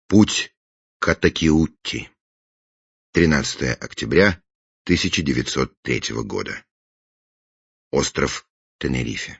Путь к Атакиутти. 13 октября 1903 года. Остров Тенерифе.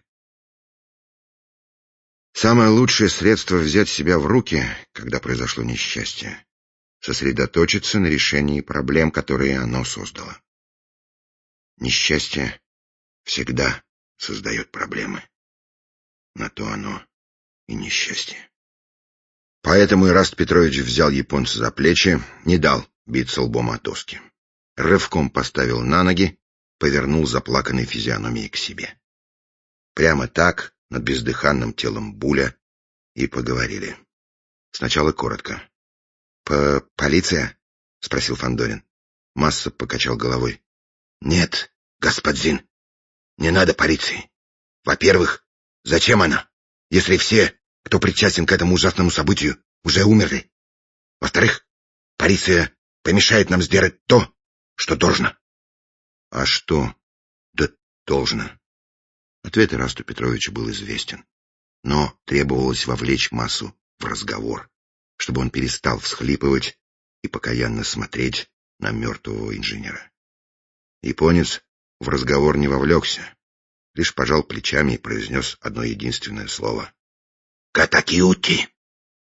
Самое лучшее средство взять себя в руки, когда произошло несчастье, сосредоточиться на решении проблем, которые оно создало. Несчастье всегда создает проблемы. На то оно и несчастье. Поэтому Ираст Петрович взял японца за плечи, не дал биться лбом о доски. Рывком поставил на ноги, повернул заплаканной физиономией к себе. Прямо так, над бездыханным телом Буля, и поговорили. Сначала коротко. «Полиция?» — спросил Фандорин. Масса покачал головой. «Нет, господин, не надо полиции. Во-первых, зачем она, если все, кто причастен к этому ужасному событию, уже умерли? Во-вторых, полиция помешает нам сделать то, что должно». «А что должно?» Ответ Ирасту Петровичу был известен, но требовалось вовлечь Массу в разговор, чтобы он перестал всхлипывать и покаянно смотреть на мертвого инженера. Японец в разговор не вовлекся, лишь пожал плечами и произнес одно единственное слово. «Катакиути!»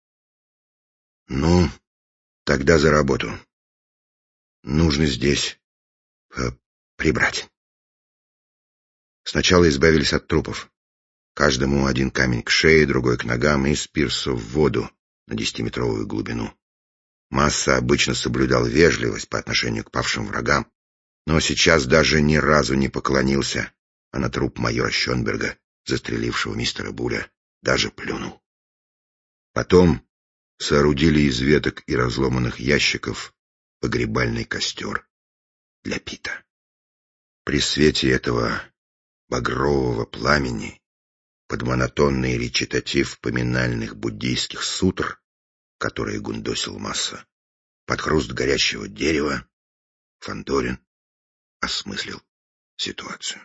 «Ну, тогда за работу. Нужно здесь прибрать». Сначала избавились от трупов. Каждому один камень к шее, другой к ногам и с пирса в воду на 10-метровую глубину. Масса обычно соблюдал вежливость по отношению к павшим врагам, но сейчас даже ни разу не поклонился, а на труп майора Шёнберга, застрелившего мистера Буля, даже плюнул. Потом соорудили из веток и разломанных ящиков погребальный костер для Пита. При свете этого багрового пламени, под монотонный речитатив поминальных буддийских сутр, которые гундосил Масса, под хруст горящего дерева, Фандорин осмыслил ситуацию.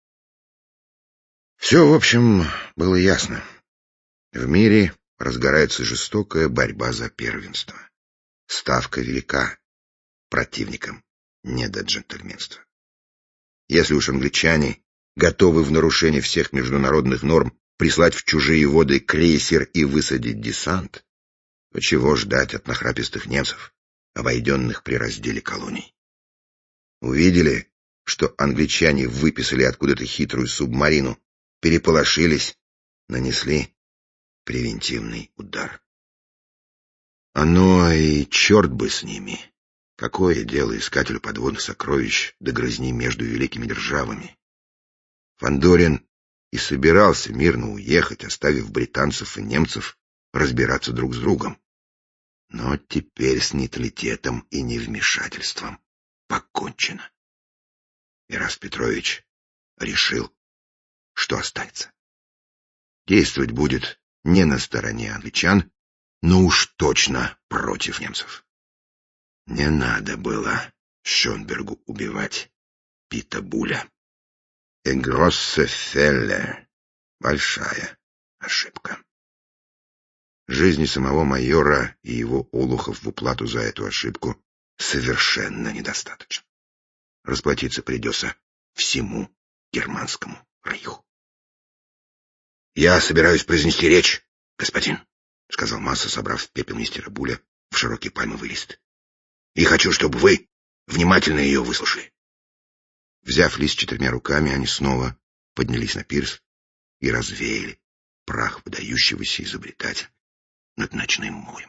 Все, в общем, было ясно. В мире разгорается жестокая борьба за первенство. Ставка велика, противникам не до джентльменства. Если уж англичане готовы в нарушение всех международных норм прислать в чужие воды крейсер и высадить десант, то чего ждать от нахрапистых немцев, обойденных при разделе колоний? Увидели, что англичане выписали откуда-то хитрую субмарину, переполошились, нанесли превентивный удар. Оно и черт бы с ними. Какое дело искателю подводных сокровищ до грызни между великими державами? Фандорин и собирался мирно уехать, оставив британцев и немцев разбираться друг с другом. Но теперь с нейтралитетом и невмешательством покончено. Ираст Петрович решил, что останется. Действовать будет не на стороне англичан, но уж точно против немцев. Не надо было Шёнбергу убивать Пита Буля. Гроссе Фелле. Большая ошибка. Жизни самого майора и его олухов в уплату за эту ошибку совершенно недостаточно. Расплатиться придется всему германскому рейху. «Я собираюсь произнести речь, господин», — сказал Масса, собрав пепел мистера Буля в широкий пальмовый лист. «И хочу, чтобы вы внимательно ее выслушали». Взяв лист 4 руками, они снова поднялись на пирс и развеяли прах выдающегося изобретателя над ночным морем.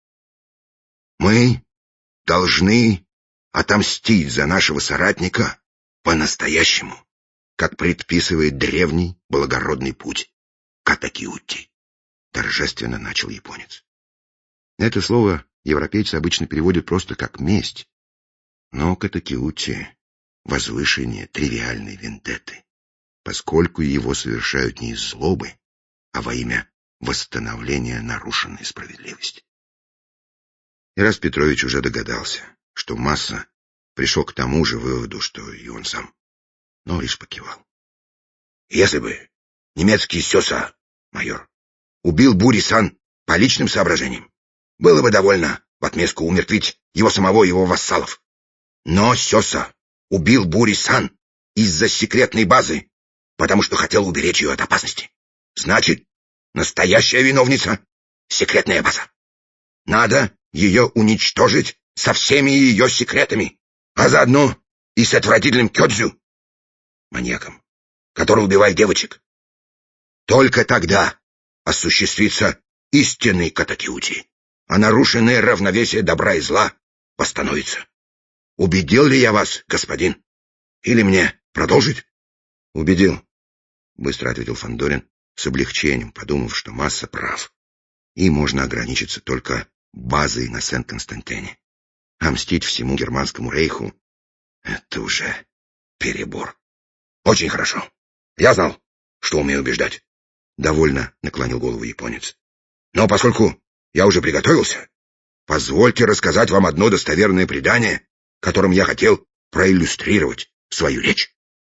«Мы должны отомстить за нашего соратника по-настоящему, как предписывает древний благородный путь Катакиутти», — торжественно начал японец. Это слово европейцы обычно переводят просто как «месть», но Катакиутти — возвышение тривиальной вендетты, поскольку его совершают не из злобы, а во имя восстановления нарушенной справедливости. Ираст Петрович уже догадался, что Масса пришел к тому же выводу, что и он сам, но лишь покивал. «Если бы немецкий сёса, майор, убил Бури-сан по личным соображениям, было бы довольно в отместку умертвить его самого и его вассалов. Но Сёса убил Бури-сан из-за секретной базы, потому что хотел уберечь ее от опасности. Значит, настоящая виновница — секретная база. Надо ее уничтожить со всеми ее секретами, а заодно и с отвратительным Кёдзю, маньяком, который убивает девочек. Только тогда осуществится истинный катакиути, а нарушенное равновесие добра и зла восстановится. Убедил ли я вас, господин? Или мне продолжить? Убедил, быстро ответил Фандорин с облегчением, подумав, что Масса прав, и можно ограничиться только базой на Сен-Константине. А мстить всему германскому рейху — это уже перебор. Очень хорошо. Я знал, что умею убеждать. Довольно наклонил голову японец. Но поскольку я уже приготовился, позвольте рассказать вам одно достоверное предание, которым я хотел проиллюстрировать свою речь.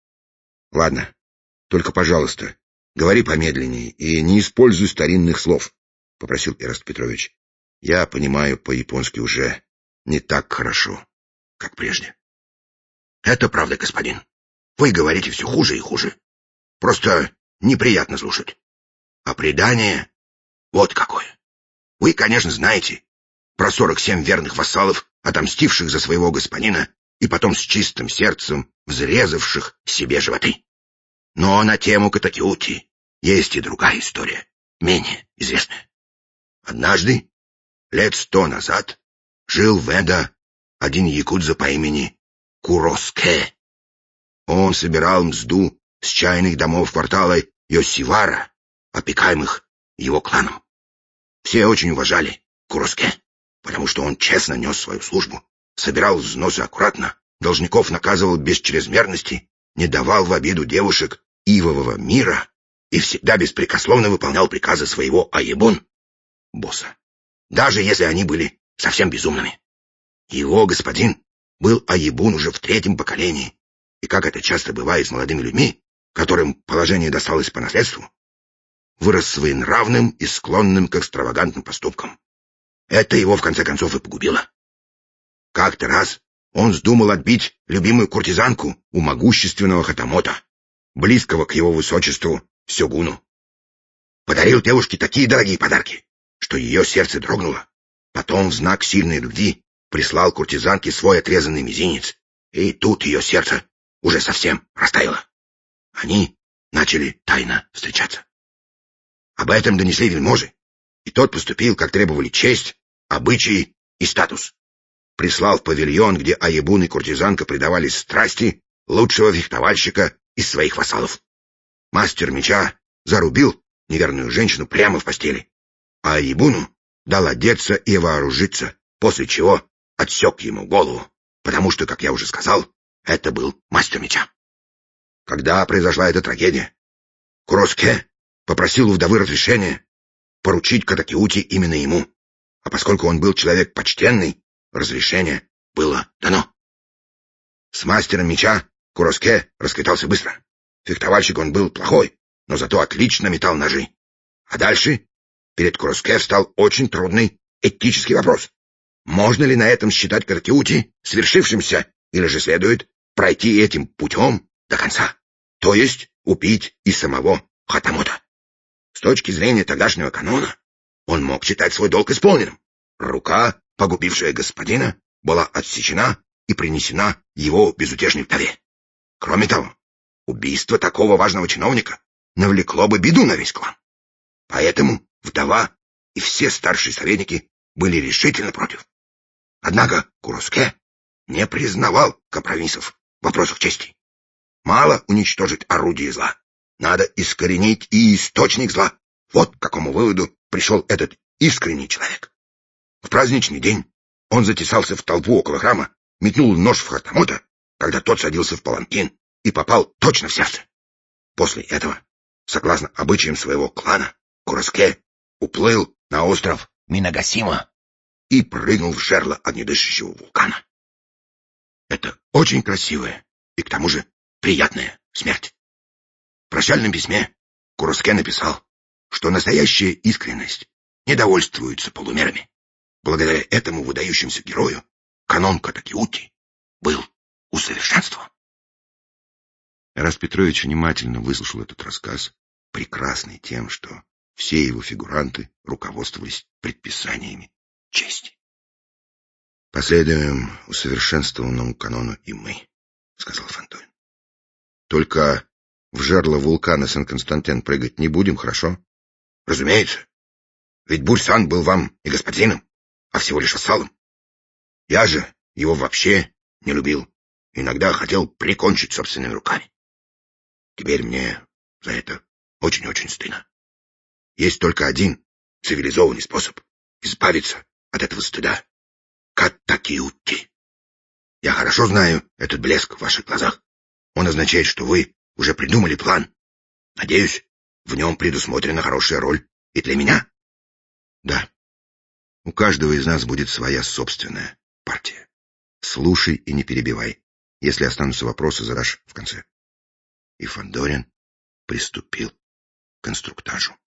Ладно, только, пожалуйста, говори помедленнее и не используй старинных слов, попросил Эраст Петрович. Я понимаю по-японски уже не так хорошо, как прежде. Это правда, господин. Вы говорите все хуже и хуже. Просто неприятно слушать. А предание вот какое. Вы, конечно, знаете про 47 верных вассалов, отомстивших за своего господина и потом с чистым сердцем взрезавших себе животы. Но на тему катакиути есть и другая история, менее известная. Однажды, лет 100 назад, жил в Эдо один якудза по имени Куроске. Он собирал мзду с чайных домов квартала Йосивара, опекаемых его кланом. Все очень уважали Куроске, потому что он честно нес свою службу, собирал взносы аккуратно, должников наказывал без чрезмерности, не давал в обиду девушек ивового мира и всегда беспрекословно выполнял приказы своего Аебун, босса, даже если они были совсем безумными. Его господин был Аебун уже в 3-м поколении, и, как это часто бывает с молодыми людьми, которым положение досталось по наследству, вырос своенравным и склонным к экстравагантным поступкам. Это его, в конце концов, и погубило. Как-то раз он вздумал отбить любимую куртизанку у могущественного хатамота, близкого к его высочеству сёгуну. Подарил девушке такие дорогие подарки, что ее сердце дрогнуло. Потом в знак сильной любви прислал куртизанке свой отрезанный мизинец, и тут ее сердце уже совсем растаяло. Они начали тайно встречаться. Об этом донесли вельможи, и тот поступил, как требовали честь, обычаи и статус. Прислал в павильон, где Аебун и куртизанка предавались страсти, лучшего фехтовальщика из своих вассалов. Мастер меча зарубил неверную женщину прямо в постели, а Аебуну дал одеться и вооружиться, после чего отсек ему голову, потому что, как я уже сказал, это был мастер меча. Когда произошла эта трагедия, Куроске попросил у вдовы разрешения поручить катакиути именно ему, а поскольку он был человек почтенный, разрешение было дано. С мастером меча Куроске расквитался быстро. Фехтовальщик он был плохой, но зато отлично метал ножи. А дальше перед Куроске встал очень трудный этический вопрос. Можно ли на этом считать катакиути свершившимся, или же следует пройти этим путем до конца, то есть убить и самого хатамота? С точки зрения тогдашнего канона, он мог считать свой долг исполненным. Рука, погубившая господина, была отсечена и принесена его безутешной вдове. Кроме того, убийство такого важного чиновника навлекло бы беду на весь клан. Поэтому вдова и все старшие советники были решительно против. Однако Куроске не признавал компромиссов в вопросах чести. Мало уничтожить орудие зла. Надо искоренить и источник зла. Вот к какому выводу пришел этот искренний человек. В праздничный день он затесался в толпу около храма, метнул нож в хатамота, когда тот садился в паланкин, и попал точно в сердце. После этого, согласно обычаям своего клана, Куроске уплыл на остров Минагасима и прыгнул в жерло огнедышащего вулкана. Это очень красивая и к тому же приятная смерть. В прощальном письме Куроске написал, что настоящая искренность не довольствуется полумерами. благодаря этому выдающемуся герою канон Катакиути был усовершенствован. Раз Петрович внимательно выслушал этот рассказ, прекрасный тем, что все его фигуранты руководствовались предписаниями чести. «Последуем усовершенствованному канону и мы», — сказал Фандорин. «Только в жерло вулкана Сен-Константин прыгать не будем, хорошо?» «Разумеется. Ведь Бурсан был вам не господином, а всего лишь вассалом. Я же его вообще не любил. Иногда хотел прикончить собственными руками. Теперь мне за это очень-очень стыдно. Есть только один цивилизованный способ избавиться от этого стыда. Катакиути. Я хорошо знаю этот блеск в ваших глазах. Он означает, что вы уже придумали план. Надеюсь, в нем предусмотрена хорошая роль и для меня. Да. У каждого из нас будет своя собственная партия. Слушай и не перебивай. Если останутся вопросы, задашь в конце. И Фандорин приступил к инструктажу.